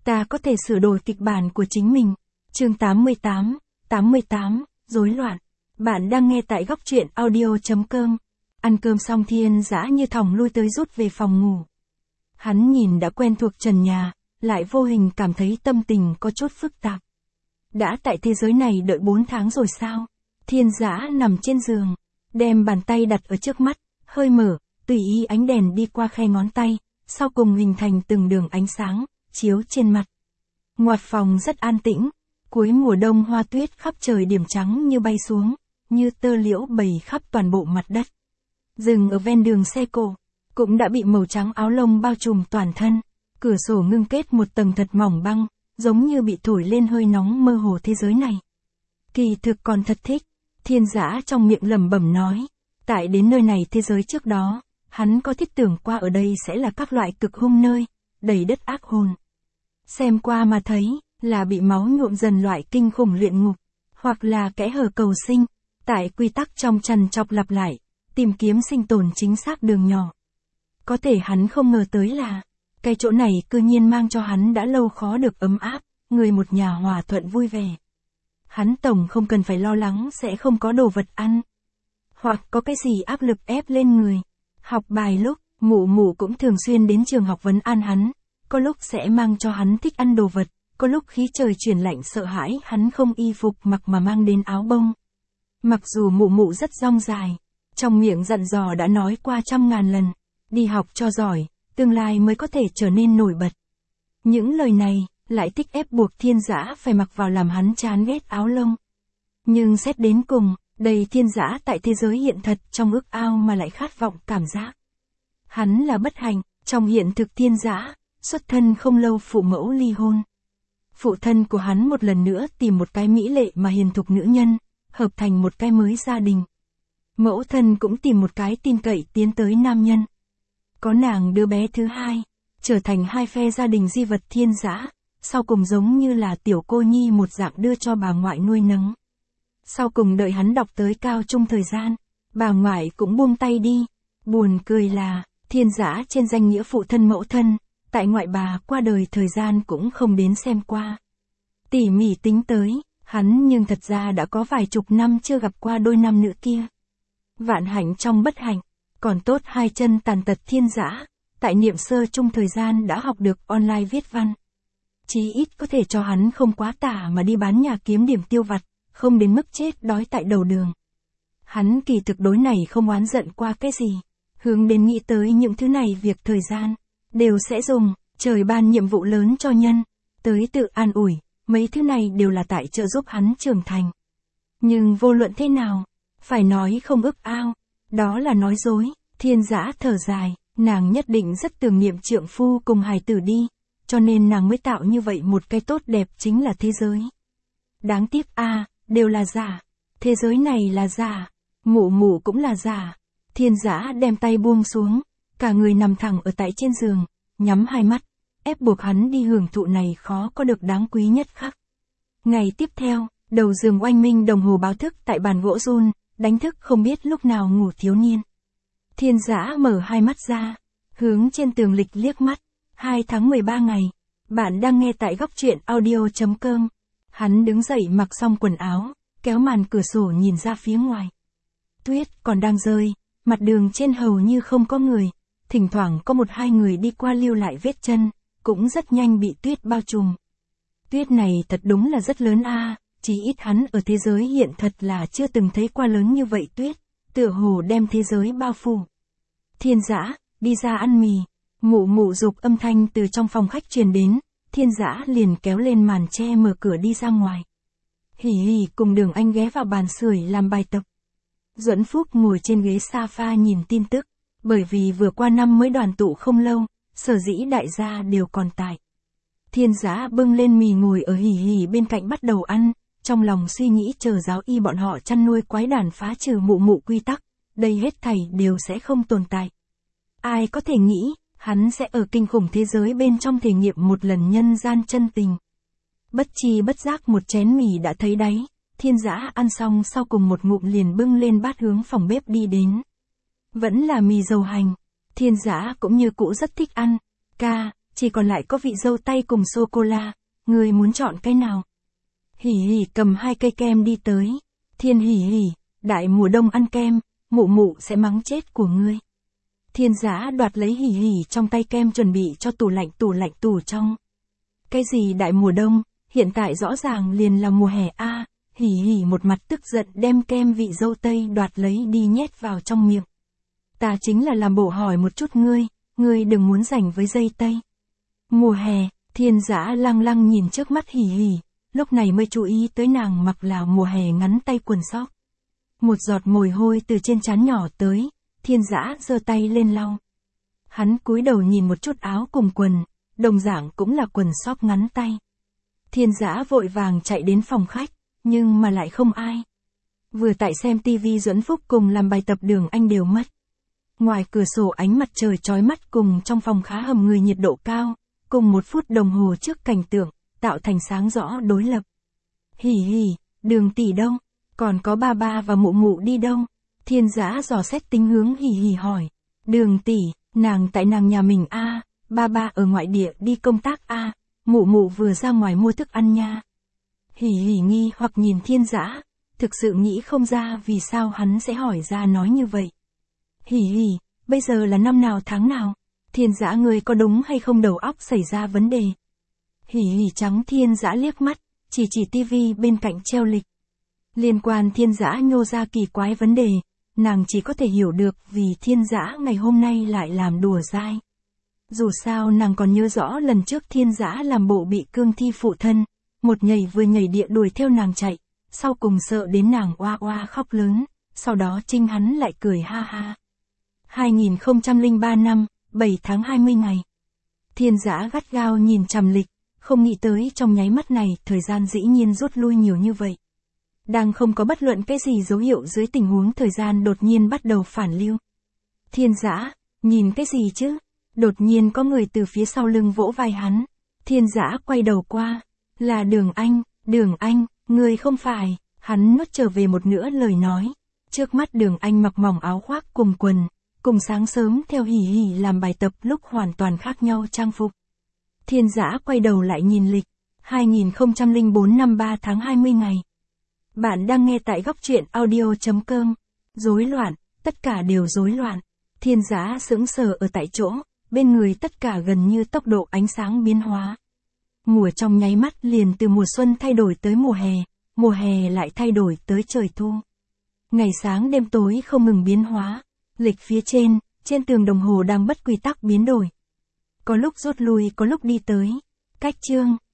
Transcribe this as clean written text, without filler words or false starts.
Ta có thể sửa đổi kịch bản của chính mình. Chương 88, rối loạn. Bạn đang nghe tại góc truyện audio.com. Ăn cơm xong Thiên Dã như thòng lui tới rút về phòng ngủ. Hắn nhìn đã quen thuộc trần nhà, lại vô hình cảm thấy tâm tình có chút phức tạp. Đã tại thế giới này đợi 4 tháng rồi sao? Thiên Dã nằm trên giường, đem bàn tay đặt ở trước mắt, hơi mở, tùy ý ánh đèn đi qua khe ngón tay, sau cùng hình thành từng đường ánh sáng, chiếu trên mặt. Ngoặt phòng rất an tĩnh, cuối mùa đông hoa tuyết khắp trời điểm trắng như bay xuống, như tơ liễu bầy khắp toàn bộ mặt đất. Rừng ở ven đường xe cộ, cũng đã bị màu trắng áo lông bao trùm toàn thân, cửa sổ ngưng kết một tầng thật mỏng băng, giống như bị thổi lên hơi nóng mơ hồ thế giới này. Kỳ thực còn thật thích, Thiên Dã trong miệng lẩm bẩm nói, tại đến nơi này thế giới trước đó, hắn có thiết tưởng qua ở đây sẽ là các loại cực hung nơi, đầy đất ác hồn. Xem qua mà thấy, là bị máu nhuộm dần loại kinh khủng luyện ngục, hoặc là kẽ hở cầu sinh, tại quy tắc trong trằn trọc lặp lại, tìm kiếm sinh tồn chính xác đường nhỏ. Có thể hắn không ngờ tới là, cái chỗ này cư nhiên mang cho hắn đã lâu khó được ấm áp, người một nhà hòa thuận vui vẻ. Hắn tổng không cần phải lo lắng sẽ không có đồ vật ăn, hoặc có cái gì áp lực ép lên người. Học bài lúc, mụ mụ cũng thường xuyên đến trường học vấn an hắn, có lúc sẽ mang cho hắn thích ăn đồ vật, có lúc khí trời chuyển lạnh sợ hãi hắn không y phục mặc mà mang đến áo bông. Mặc dù mụ mụ rất dong dài, trong miệng dặn dò đã nói qua 100.000 lần, đi học cho giỏi, tương lai mới có thể trở nên nổi bật. Những lời này, lại thích ép buộc Thiên Dã phải mặc vào làm hắn chán ghét áo lông. Nhưng xét đến cùng, đây Thiên Dã tại thế giới hiện thật trong ước ao mà lại khát vọng cảm giác. Hắn là bất hạnh, trong hiện thực Thiên Dã, xuất thân không lâu phụ mẫu ly hôn. Phụ thân của hắn một lần nữa tìm một cái mỹ lệ mà hiền thục nữ nhân, hợp thành một cái mới gia đình. Mẫu thân cũng tìm một cái tin cậy tiến tới nam nhân. Có nàng đứa bé thứ hai, trở thành hai phe gia đình di vật Thiên Dã, sau cùng giống như là tiểu cô nhi một dạng đưa cho bà ngoại nuôi nấng. Sau cùng đợi hắn đọc tới cao trung thời gian, bà ngoại cũng buông tay đi. Buồn cười là, Thiên Dã trên danh nghĩa phụ thân mẫu thân, tại ngoại bà qua đời thời gian cũng không đến xem qua. Tỉ mỉ tính tới, hắn nhưng thật ra đã có vài chục năm chưa gặp qua đôi nam nữ kia. Vạn hạnh trong bất hạnh, còn tốt hai chân tàn tật Thiên Dã, tại niệm sơ chung thời gian đã học được online viết văn. Chí ít có thể cho hắn không quá tả mà đi bán nhà kiếm điểm tiêu vặt, không đến mức chết đói tại đầu đường. Hắn kỳ thực đối này không oán giận qua cái gì, hướng đến nghĩ tới những thứ này việc thời gian, đều sẽ dùng, trời ban nhiệm vụ lớn cho nhân, tới tự an ủi, mấy thứ này đều là tại trợ giúp hắn trưởng thành. Nhưng vô luận thế nào, phải nói không ước ao, đó là nói dối. Thiên Dã thở dài, nàng nhất định rất tưởng niệm trượng phu cùng hài tử đi, cho nên nàng mới tạo như vậy một cái tốt đẹp chính là thế giới. Đáng tiếc đều là giả, thế giới này là giả, mụ mụ cũng là giả. Thiên Dã đem tay buông xuống, cả người nằm thẳng ở tại trên giường, nhắm hai mắt, ép buộc hắn đi hưởng thụ này khó có được đáng quý nhất khắc. Ngày tiếp theo, đầu giường oanh minh đồng hồ báo thức tại bàn gỗ run, đánh thức không biết lúc nào ngủ thiếu niên. Thiên Dã mở hai mắt ra, hướng trên tường lịch liếc mắt, 2 tháng 13 ngày. Bạn đang nghe tại góc truyện audio.com. Hắn đứng dậy mặc xong quần áo, kéo màn cửa sổ nhìn ra phía ngoài. Tuyết còn đang rơi, mặt đường trên hầu như không có người, thỉnh thoảng có 1-2 người đi qua lưu lại vết chân, cũng rất nhanh bị tuyết bao trùm. Tuyết này thật đúng là rất lớn chí ít hắn ở thế giới hiện thật là chưa từng thấy qua lớn như vậy tuyết, tựa hồ đem thế giới bao phủ. Thiên Dã, đi ra ăn mì, mụ mụ giục âm thanh từ trong phòng khách truyền đến, Thiên Dã liền kéo lên màn che mở cửa đi ra ngoài. Hỉ hỉ cùng Đường Anh ghé vào bàn sưởi làm bài tập. Duẫn Phúc ngồi trên ghế sofa nhìn tin tức, bởi vì vừa qua năm mới đoàn tụ không lâu, sở dĩ đại gia đều còn tại. Thiên Dã bưng lên mì ngồi ở hỉ hỉ bên cạnh bắt đầu ăn, trong lòng suy nghĩ chờ giáo y bọn họ chăn nuôi quái đản phá trừ mụ mụ quy tắc, đây hết thảy đều sẽ không tồn tại. Ai có thể nghĩ, hắn sẽ ở kinh khủng thế giới bên trong thể nghiệm một lần nhân gian chân tình. Bất chi bất giác một chén mì đã thấy đáy, Thiên Dã ăn xong sau cùng một ngụm liền bưng lên bát hướng phòng bếp đi đến. Vẫn là mì dầu hành, Thiên Dã cũng như cũ rất thích ăn. chỉ còn lại có vị dâu tây cùng sô-cô-la, ngươi muốn chọn cái nào? Hỉ hỉ cầm 2 cây kem đi tới. Thiên hỉ hỉ, đại mùa đông ăn kem, mụ mụ sẽ mắng chết của ngươi. Thiên Dã đoạt lấy hỉ hỉ trong tay kem chuẩn bị cho tủ lạnh tủ trong. Cái gì đại mùa đông, hiện tại rõ ràng liền là mùa hè a. Hỉ hỉ một mặt tức giận đem kem vị dâu tây đoạt lấy đi nhét vào trong miệng. Ta chính là làm bộ hỏi một chút ngươi đừng muốn giành với dây tây. Mùa hè, Thiên Dã lăng lăng nhìn trước mắt hỉ hỉ, lúc này mới chú ý tới nàng mặc là mùa hè ngắn tay quần sóc. Một giọt mồ hôi từ trên trán nhỏ tới, Thiên Dã giơ tay lên lau. Hắn cúi đầu nhìn một chút áo cùng quần, đồng dạng cũng là quần sóc ngắn tay. Thiên Dã vội vàng chạy đến phòng khách, nhưng mà lại không ai. Vừa tại xem tivi Duẫn Phúc cùng làm bài tập Đường Anh đều mất. Ngoài cửa sổ ánh mặt trời chói mắt cùng trong phòng khá hầm người nhiệt độ cao, cùng 1 phút đồng hồ trước cảnh tượng, tạo thành sáng rõ đối lập. Hỉ hỉ, Đường tỷ đâu? Còn có ba ba và mụ mụ đi đâu? Thiên Dã dò xét tính hướng hỉ hỉ hỏi. Đường tỷ, nàng tại nàng nhà mình a, ba ba ở ngoại địa đi công tác a, mụ mụ vừa ra ngoài mua thức ăn nha. Hỉ hỉ nghi hoặc nhìn Thiên Dã, thực sự nghĩ không ra vì sao hắn sẽ hỏi ra nói như vậy. Hỉ hỉ, bây giờ là năm nào tháng nào? Thiên Dã ngươi có đúng hay không đầu óc xảy ra vấn đề? Hỉ hỉ trắng Thiên Dã liếc mắt, chỉ tivi bên cạnh treo lịch. Liên quan Thiên Dã nhô ra kỳ quái vấn đề, nàng chỉ có thể hiểu được vì Thiên Dã ngày hôm nay lại làm đùa dai. Dù sao nàng còn nhớ rõ lần trước Thiên Dã làm bộ bị cương thi phụ thân, một nhảy vừa nhảy địa đuổi theo nàng chạy, sau cùng sợ đến nàng oa oa khóc lớn, sau đó trinh hắn lại cười ha ha. 2003 năm, 7 tháng 20 ngày. Thiên Dã gắt gao nhìn chằm lịch, không nghĩ tới trong nháy mắt này thời gian dĩ nhiên rút lui nhiều như vậy. Đang không có bất luận cái gì dấu hiệu dưới tình huống thời gian đột nhiên bắt đầu phản lưu. Thiên Dã, nhìn cái gì chứ? Đột nhiên có người từ phía sau lưng vỗ vai hắn. Thiên Dã quay đầu qua. Là Đường Anh, người không phải. Hắn nuốt trở về một nửa lời nói. Trước mắt Đường Anh mặc mỏng áo khoác cùng quần, cùng sáng sớm theo hỉ hỉ làm bài tập lúc hoàn toàn khác nhau trang phục. Thiên Dã quay đầu lại nhìn lịch. 2004 năm 3 tháng 20 ngày. Bạn đang nghe tại góc truyện audio.com. Rối loạn, tất cả đều rối loạn. Thiên Dã sững sờ ở tại chỗ, bên người tất cả gần như tốc độ ánh sáng biến hóa. Mùa trong nháy mắt liền từ mùa xuân thay đổi tới mùa hè lại thay đổi tới trời thu. Ngày sáng đêm tối không ngừng biến hóa, lịch phía trên tường đồng hồ đang bất quy tắc biến đổi. Có lúc rút lui có lúc đi tới. Cách chương,